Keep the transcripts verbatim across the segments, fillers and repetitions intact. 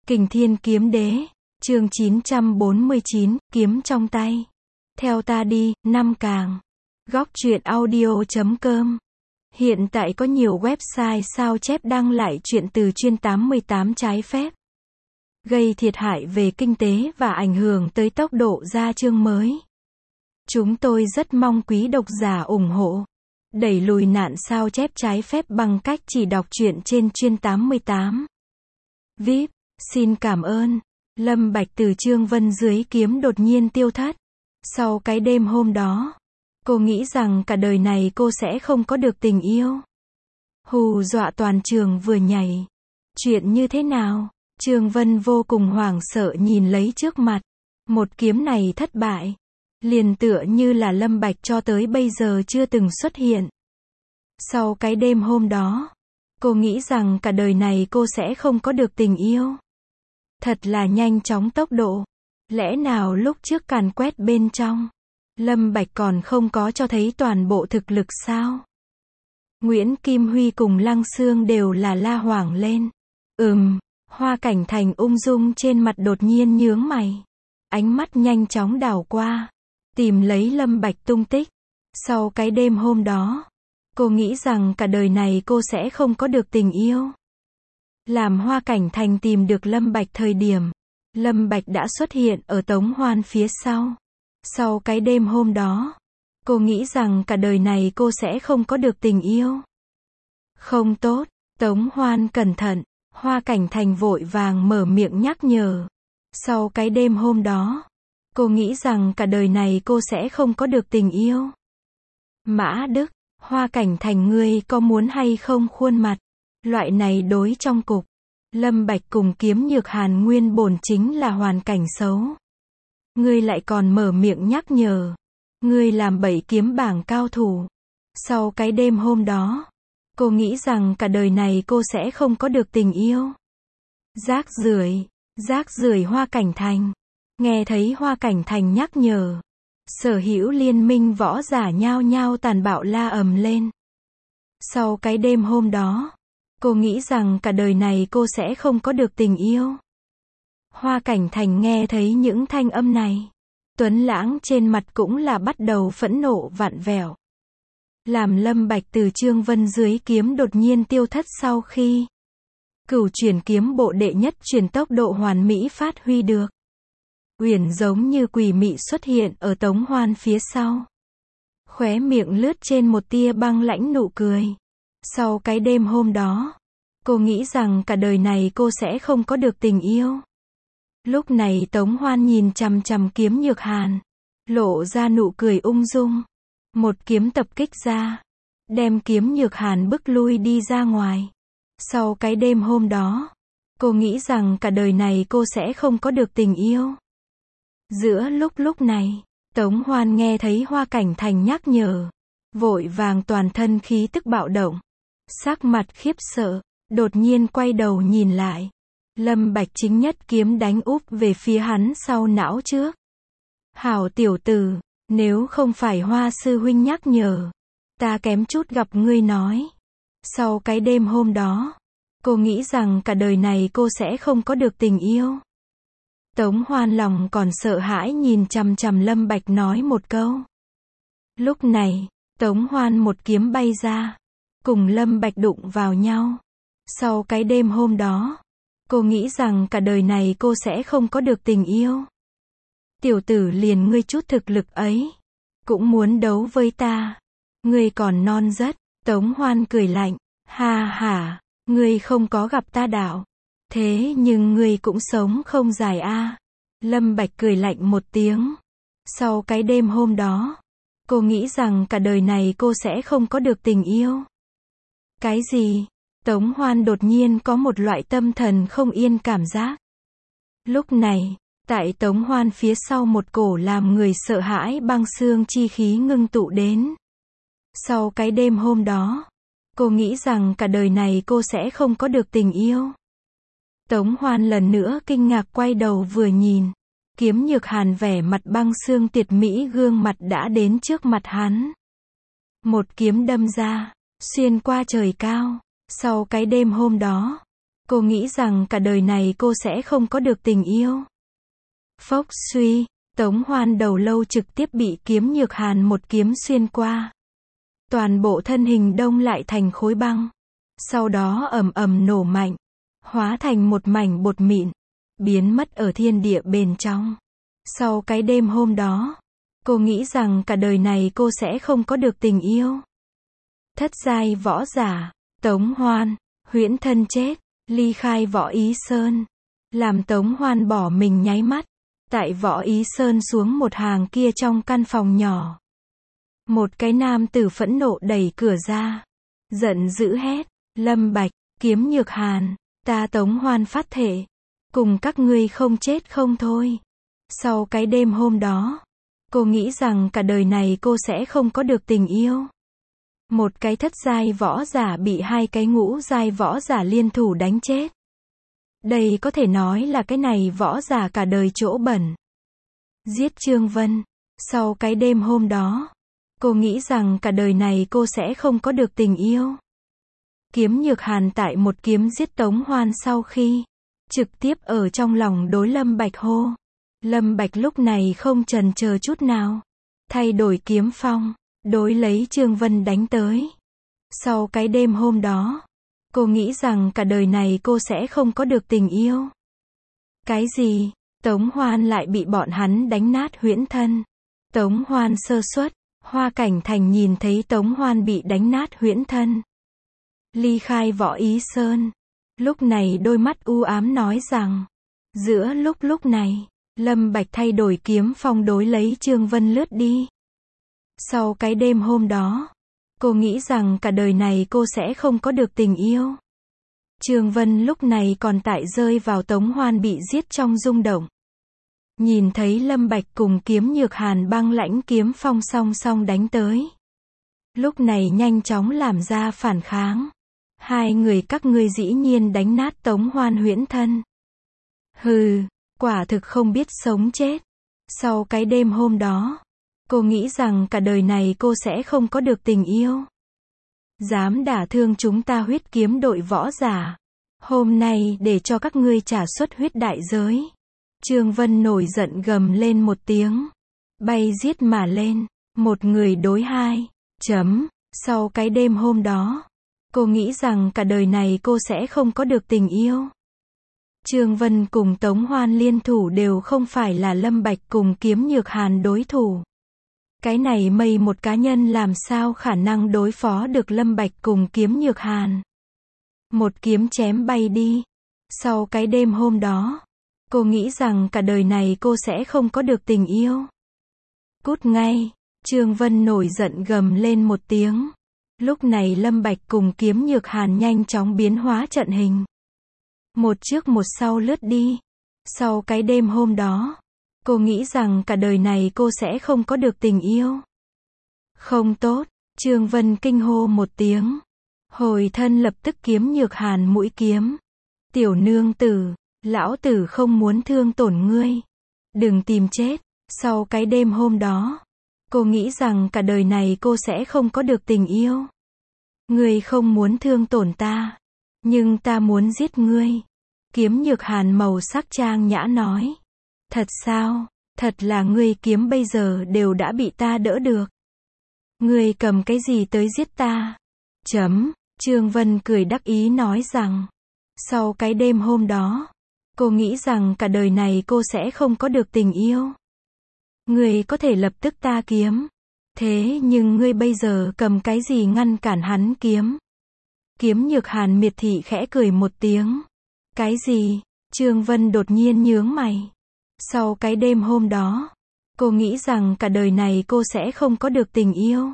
Kình Thiên Kiếm Đế, chương chín trăm bốn mươi chín, kiếm trong tay. Theo ta đi, năm càng. Góc truyện audio chấm com. Hiện tại có nhiều website sao chép đăng lại truyện từ chuyên tám mươi tám trái phép, gây thiệt hại về kinh tế và ảnh hưởng tới tốc độ ra chương mới. Chúng tôi rất mong quý độc giả ủng hộ, đẩy lùi nạn sao chép trái phép bằng cách chỉ đọc truyện trên chuyên tám mươi tám. vê i pê, xin cảm ơn. Lâm Bạch từ Trương Vân dưới kiếm đột nhiên tiêu thất. Sau cái đêm hôm đó, cô nghĩ rằng cả đời này cô sẽ không có được tình yêu. Hù dọa toàn trường vừa nhảy. Chuyện như thế nào? Trương Vân vô cùng hoảng sợ nhìn lấy trước mặt. Một kiếm này thất bại. Liền tựa như là Lâm Bạch cho tới bây giờ chưa từng xuất hiện. Sau cái đêm hôm đó, cô nghĩ rằng cả đời này cô sẽ không có được tình yêu. Thật là nhanh chóng tốc độ. Lẽ nào lúc trước càn quét bên trong, Lâm Bạch còn không có cho thấy toàn bộ thực lực sao? Nguyễn Kim Huy cùng Lăng Xương đều là la hoảng lên. Ừm, Hoa Cảnh Thành ung dung trên mặt đột nhiên nhướng mày. Ánh mắt nhanh chóng đảo qua, tìm lấy Lâm Bạch tung tích. Sau cái đêm hôm đó, cô nghĩ rằng cả đời này cô sẽ không có được tình yêu. Làm Hoa Cảnh Thành tìm được Lâm Bạch thời điểm, Lâm Bạch đã xuất hiện ở Tống Hoan phía sau. Sau cái đêm hôm đó, cô nghĩ rằng cả đời này cô sẽ không có được tình yêu. Không tốt, Tống Hoan cẩn thận, Hoa Cảnh Thành vội vàng mở miệng nhắc nhở. Sau cái đêm hôm đó, cô nghĩ rằng cả đời này cô sẽ không có được tình yêu. Mã Đức, Hoa Cảnh Thành ngươi có muốn hay không khuôn mặt? Loại này đối trong cục, Lâm Bạch cùng Kiếm Nhược Hàn nguyên bổn chính là hoàn cảnh xấu. Ngươi lại còn mở miệng nhắc nhở. Ngươi làm bậy kiếm bảng cao thủ. Sau cái đêm hôm đó, cô nghĩ rằng cả đời này cô sẽ không có được tình yêu. Rác rưởi, rác rưởi Hoa Cảnh Thành. Nghe thấy Hoa Cảnh Thành nhắc nhở, sở hữu liên minh võ giả nhao nhao tàn bạo la ầm lên. Sau cái đêm hôm đó, cô nghĩ rằng cả đời này cô sẽ không có được tình yêu. Hoa Cảnh Thành nghe thấy những thanh âm này, tuấn lãng trên mặt cũng là bắt đầu phẫn nộ vặn vẹo. Làm Lâm Bạch từ Trương Vân dưới kiếm đột nhiên tiêu thất sau khi Cửu Chuyển Kiếm Bộ đệ nhất truyền tốc độ hoàn mỹ phát huy được. Uyển giống như quỷ mị xuất hiện ở Tống Hoan phía sau. Khóe miệng lướt trên một tia băng lãnh nụ cười. Sau cái đêm hôm đó, cô nghĩ rằng cả đời này cô sẽ không có được tình yêu. Lúc này Tống Hoan nhìn chằm chằm Kiếm Nhược Hàn, lộ ra nụ cười ung dung. Một kiếm tập kích ra, đem Kiếm Nhược Hàn bức lui đi ra ngoài. Sau cái đêm hôm đó, cô nghĩ rằng cả đời này cô sẽ không có được tình yêu. Giữa lúc lúc này, Tống Hoan nghe thấy Hoa Cảnh Thành nhắc nhở, vội vàng toàn thân khí tức bạo động, sắc mặt khiếp sợ, đột nhiên quay đầu nhìn lại. Lâm Bạch chính nhất kiếm đánh úp về phía hắn sau não trước. Hảo tiểu tử, nếu không phải Hoa sư huynh nhắc nhở, ta kém chút gặp ngươi nói. Sau cái đêm hôm đó, cô nghĩ rằng cả đời này cô sẽ không có được tình yêu. Tống Hoan lòng còn sợ hãi nhìn chằm chằm Lâm Bạch nói một câu. Lúc này, Tống Hoan một kiếm bay ra, cùng Lâm Bạch đụng vào nhau. Sau cái đêm hôm đó, cô nghĩ rằng cả đời này cô sẽ không có được tình yêu. Tiểu tử liền ngươi chút thực lực ấy, cũng muốn đấu với ta. Ngươi còn non rất. Tống Hoan cười lạnh, ha ha, ngươi không có gặp ta đạo. Thế nhưng ngươi cũng sống không dài a. À. Lâm Bạch cười lạnh một tiếng. Sau cái đêm hôm đó, cô nghĩ rằng cả đời này cô sẽ không có được tình yêu. Cái gì? Tống Hoan đột nhiên có một loại tâm thần không yên cảm giác. Lúc này, tại Tống Hoan phía sau một cổ làm người sợ hãi băng xương chi khí ngưng tụ đến. Sau cái đêm hôm đó, cô nghĩ rằng cả đời này cô sẽ không có được tình yêu. Tống Hoan lần nữa kinh ngạc quay đầu vừa nhìn. Kiếm Nhược Hàn vẻ mặt băng xương tiệt mỹ gương mặt đã đến trước mặt hắn. Một kiếm đâm ra, xuyên qua trời cao. Sau cái đêm hôm đó, Cô nghĩ rằng cả đời này cô sẽ không có được tình yêu. Phốc suy, Tống Hoan đầu lâu trực tiếp bị Kiếm Nhược Hàn một kiếm xuyên qua. Toàn bộ thân hình đông lại thành khối băng. Sau đó ầm ầm nổ mạnh, hóa thành một mảnh bột mịn, biến mất ở thiên địa bên trong. Sau cái đêm hôm đó, cô nghĩ rằng cả đời này cô sẽ không có được tình yêu. Thất giai võ giả, Tống Hoan, huyễn thân chết, ly khai Võ Ý Sơn. Làm Tống Hoan bỏ mình nháy mắt. Tại Võ Ý Sơn xuống một hàng kia trong căn phòng nhỏ. Một cái nam tử phẫn nộ đẩy cửa ra. Giận dữ hét, Lâm Bạch, Kiếm Nhược Hàn, ta Tống Hoan phát thể. Cùng các ngươi không chết không thôi. Sau cái đêm hôm đó, cô nghĩ rằng cả đời này cô sẽ không có được tình yêu. Một cái thất giai võ giả bị hai cái ngũ giai võ giả liên thủ đánh chết. Đây có thể nói là cái này võ giả cả đời chỗ bẩn. Giết Trương Vân. Sau cái đêm hôm đó, cô nghĩ rằng cả đời này cô sẽ không có được tình yêu. Kiếm Nhược Hàn tại một kiếm giết Tống Hoan sau khi trực tiếp ở trong lòng đối Lâm Bạch hô. Lâm Bạch lúc này không chần chờ chút nào, thay đổi kiếm phong, đối lấy Trương Vân đánh tới. Sau cái đêm hôm đó, cô nghĩ rằng cả đời này cô sẽ không có được tình yêu. Cái gì? Tống Hoan lại bị bọn hắn đánh nát huyễn thân. Tống Hoan sơ suất, Hoa Cảnh Thành nhìn thấy Tống Hoan bị đánh nát huyễn thân. Ly khai Võ Ý Sơn. Lúc này đôi mắt u ám nói rằng, giữa lúc lúc này, Lâm Bạch thay đổi kiếm phong đối lấy Trương Vân lướt đi. Sau cái đêm hôm đó, cô nghĩ rằng cả đời này cô sẽ không có được tình yêu. Trương Vân lúc này còn tại rơi vào Tống Hoan bị giết trong rung động. Nhìn thấy Lâm Bạch cùng Kiếm Nhược Hàn băng lãnh kiếm phong song song đánh tới. Lúc này nhanh chóng làm ra phản kháng. Hai người các ngươi dĩ nhiên đánh nát Tống Hoan huyễn thân. Hừ, quả thực không biết sống chết. Sau cái đêm hôm đó, cô nghĩ rằng cả đời này cô sẽ không có được tình yêu. Dám đả thương chúng ta huyết kiếm đội võ giả. Hôm nay để cho các ngươi trả suất huyết đại giới. Trương Vân nổi giận gầm lên một tiếng. Bay giết mà lên. Một người đối hai. Chấm. Sau cái đêm hôm đó, cô nghĩ rằng cả đời này cô sẽ không có được tình yêu. Trương Vân cùng Tống Hoan liên thủ đều không phải là Lâm Bạch cùng Kiếm Nhược Hàn đối thủ. Cái này mây một cá nhân làm sao khả năng đối phó được Lâm Bạch cùng Kiếm Nhược Hàn. Một kiếm chém bay đi. Sau cái đêm hôm đó, cô nghĩ rằng cả đời này cô sẽ không có được tình yêu. Cút ngay. Trương Vân nổi giận gầm lên một tiếng. Lúc này Lâm Bạch cùng Kiếm Nhược Hàn nhanh chóng biến hóa trận hình. Một trước một sau lướt đi. Sau cái đêm hôm đó, cô nghĩ rằng cả đời này cô sẽ không có được tình yêu. Không tốt. Trương Vân kinh hô một tiếng. Hồi thân lập tức Kiếm Nhược Hàn mũi kiếm. Tiểu nương tử, lão tử không muốn thương tổn ngươi. Đừng tìm chết. Sau cái đêm hôm đó, cô nghĩ rằng cả đời này cô sẽ không có được tình yêu. Ngươi không muốn thương tổn ta, nhưng ta muốn giết ngươi. Kiếm Nhược Hàn màu sắc trang nhã nói. Thật sao? Thật là ngươi kiếm bây giờ đều đã bị ta đỡ được. Ngươi cầm cái gì tới giết ta? Chấm. Trương Vân cười đắc ý nói rằng, sau cái đêm hôm đó, cô nghĩ rằng cả đời này cô sẽ không có được tình yêu. Ngươi có thể lập tức ta kiếm. Thế nhưng ngươi bây giờ cầm cái gì ngăn cản hắn kiếm? Kiếm Nhược Hàn miệt thị khẽ cười một tiếng. Cái gì? Trương Vân đột nhiên nhướng mày. Sau cái đêm hôm đó, cô nghĩ rằng cả đời này cô sẽ không có được tình yêu.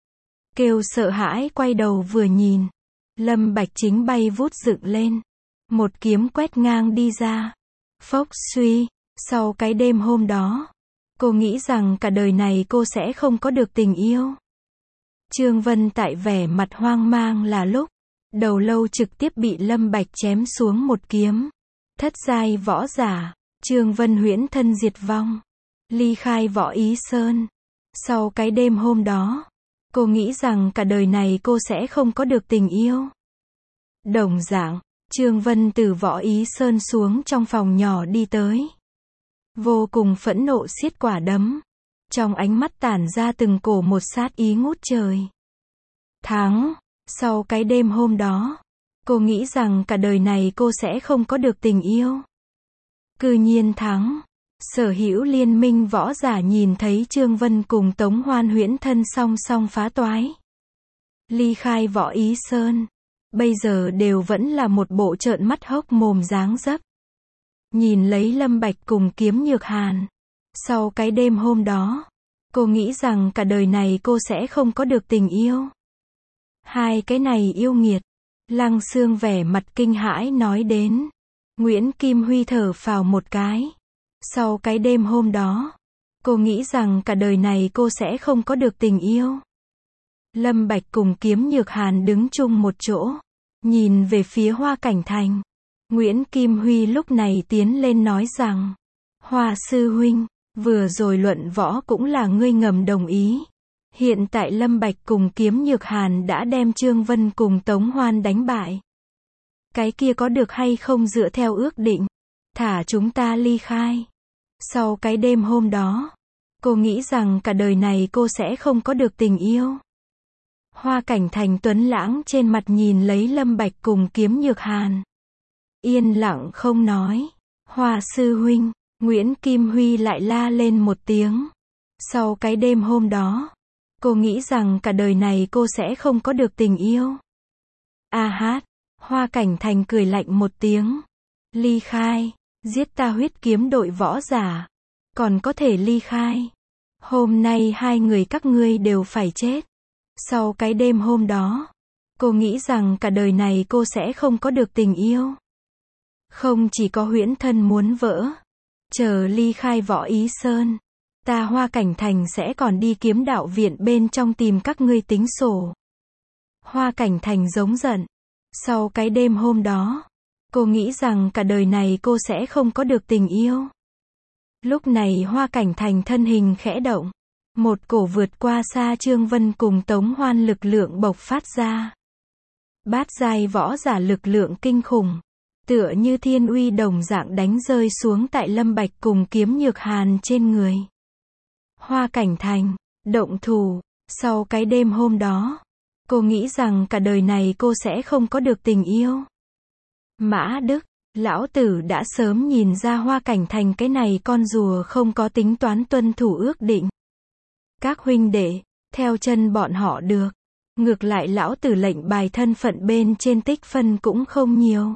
Kêu sợ hãi quay đầu vừa nhìn. Lâm Bạch chính bay vút dựng lên. Một kiếm quét ngang đi ra. Phốc suy. Sau cái đêm hôm đó, cô nghĩ rằng cả đời này cô sẽ không có được tình yêu. Trương Vân tại vẻ mặt hoang mang là lúc, đầu lâu trực tiếp bị Lâm Bạch chém xuống một kiếm. Thất giai võ giả, Trương Vân huyễn thân diệt vong. Ly khai Võ Ý Sơn. Sau cái đêm hôm đó, cô nghĩ rằng cả đời này cô sẽ không có được tình yêu. Đồng dạng, Trương Vân từ Võ Ý Sơn xuống trong phòng nhỏ đi tới. Vô cùng phẫn nộ siết quả đấm. Trong ánh mắt tản ra từng cổ một sát ý ngút trời. Thắng. Sau cái đêm hôm đó, cô nghĩ rằng cả đời này cô sẽ không có được tình yêu. Cư nhiên thắng. Sở hữu liên minh võ giả nhìn thấy Trương Vân cùng Tống Hoan huyễn thân song song phá toái. Ly khai Võ Ý Sơn. Bây giờ đều vẫn là một bộ trợn mắt hốc mồm dáng dấp. Nhìn lấy Lâm Bạch cùng Kiếm Nhược Hàn. Sau cái đêm hôm đó, cô nghĩ rằng cả đời này cô sẽ không có được tình yêu. Hai cái này yêu nghiệt. Lăng Xương vẻ mặt kinh hãi nói đến. Nguyễn Kim Huy thở phào một cái. Sau cái đêm hôm đó, cô nghĩ rằng cả đời này cô sẽ không có được tình yêu. Lâm Bạch cùng Kiếm Nhược Hàn đứng chung một chỗ, nhìn về phía Hoa Cảnh Thành. Nguyễn Kim Huy lúc này tiến lên nói rằng, Hoa sư huynh, vừa rồi luận võ cũng là ngươi ngầm đồng ý. Hiện tại Lâm Bạch cùng Kiếm Nhược Hàn đã đem Trương Vân cùng Tống Hoan đánh bại. Cái kia có được hay không dựa theo ước định, thả chúng ta ly khai. Sau cái đêm hôm đó, cô nghĩ rằng cả đời này cô sẽ không có được tình yêu. Hoa Cảnh Thành tuấn lãng trên mặt nhìn lấy Lâm Bạch cùng Kiếm Nhược Hàn. Yên lặng không nói. Hoa sư huynh, Nguyễn Kim Huy lại la lên một tiếng. Sau cái đêm hôm đó, cô nghĩ rằng cả đời này cô sẽ không có được tình yêu. A hát, Hoa Cảnh Thành cười lạnh một tiếng. Ly khai, giết ta huyết kiếm đội võ giả. Còn có thể ly khai. Hôm nay hai người các ngươi đều phải chết. Sau cái đêm hôm đó, cô nghĩ rằng cả đời này cô sẽ không có được tình yêu. Không chỉ có huyễn thân muốn vỡ. Chờ ly khai Võ Ý Sơn, ta Hoa Cảnh Thành sẽ còn đi Kiếm Đạo Viện bên trong tìm các ngươi tính sổ. Hoa Cảnh Thành giống giận. Sau cái đêm hôm đó, cô nghĩ rằng cả đời này cô sẽ không có được tình yêu. Lúc này Hoa Cảnh Thành thân hình khẽ động. Một cổ vượt qua xa Trương Vân cùng Tống Hoan lực lượng bộc phát ra. Bát giai võ giả lực lượng kinh khủng. Tựa như thiên uy đồng dạng đánh rơi xuống tại Lâm Bạch cùng Kiếm Nhược Hàn trên người. Hoa Cảnh Thành, động thủ. Sau cái đêm hôm đó, cô nghĩ rằng cả đời này cô sẽ không có được tình yêu. Mã Đức, lão tử đã sớm nhìn ra Hoa Cảnh Thành cái này con rùa không có tính toán tuân thủ ước định. Các huynh đệ, theo chân bọn họ được. Ngược lại lão tử lệnh bài thân phận bên trên tích phân cũng không nhiều.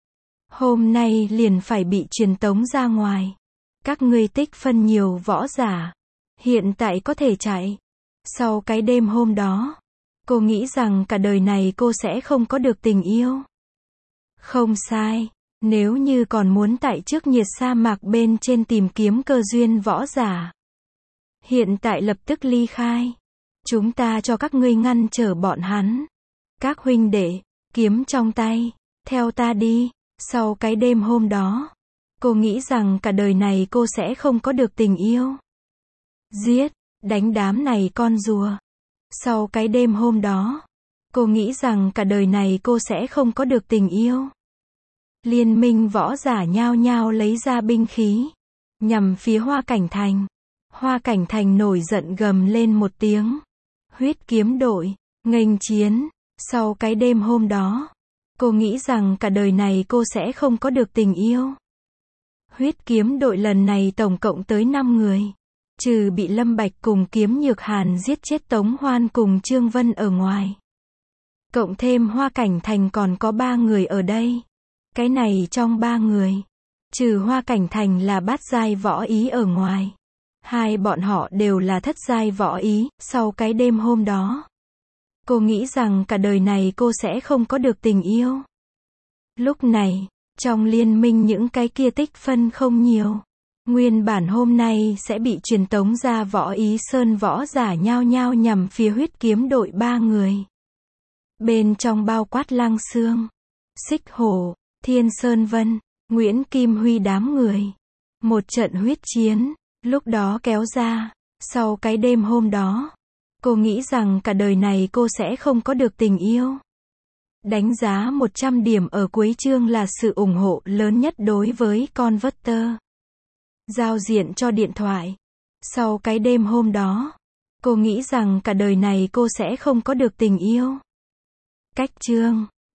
Hôm nay liền phải bị truyền tống ra ngoài. Các ngươi tích phân nhiều võ giả. Hiện tại có thể chạy. Sau cái đêm hôm đó, cô nghĩ rằng cả đời này cô sẽ không có được tình yêu. Không sai. Nếu như còn muốn tại trước nhiệt sa mạc bên trên tìm kiếm cơ duyên võ giả. Hiện tại lập tức ly khai. Chúng ta cho các ngươi ngăn trở bọn hắn. Các huynh đệ, kiếm trong tay. Theo ta đi. Sau cái đêm hôm đó, cô nghĩ rằng cả đời này cô sẽ không có được tình yêu. Giết, đánh đám này con rùa. Sau cái đêm hôm đó, cô nghĩ rằng cả đời này cô sẽ không có được tình yêu. Liên minh võ giả nhao nhao lấy ra binh khí, nhằm phía Hoa Cảnh Thành. Hoa Cảnh Thành nổi giận gầm lên một tiếng. Huyết kiếm đội, nghênh chiến. Sau cái đêm hôm đó, cô nghĩ rằng cả đời này cô sẽ không có được tình yêu. Huyết kiếm đội lần này tổng cộng tới năm người. Trừ bị Lâm Bạch cùng Kiếm Nhược Hàn giết chết Tống Hoan cùng Trương Vân ở ngoài. Cộng thêm Hoa Cảnh Thành còn có ba người ở đây. Cái này trong ba người, trừ Hoa Cảnh Thành là bát giai võ ý ở ngoài. Hai bọn họ đều là thất giai võ ý. Sau cái đêm hôm đó, cô nghĩ rằng cả đời này cô sẽ không có được tình yêu. Lúc này, trong liên minh những cái kia tích phân không nhiều. Nguyên bản hôm nay sẽ bị truyền tống ra Võ Ý Sơn võ giả nhao nhao nhằm phía huyết kiếm đội ba người. Bên trong bao quát Lăng Xương, Xích Hổ, Thiên Sơn Vân, Nguyễn Kim Huy đám người. Một trận huyết chiến, lúc đó kéo ra. Sau cái đêm hôm đó, cô nghĩ rằng cả đời này cô sẽ không có được tình yêu. Đánh giá một trăm điểm ở cuối chương là sự ủng hộ lớn nhất đối với Converter. Giao diện cho điện thoại. Sau cái đêm hôm đó, cô nghĩ rằng cả đời này cô sẽ không có được tình yêu. Cách chương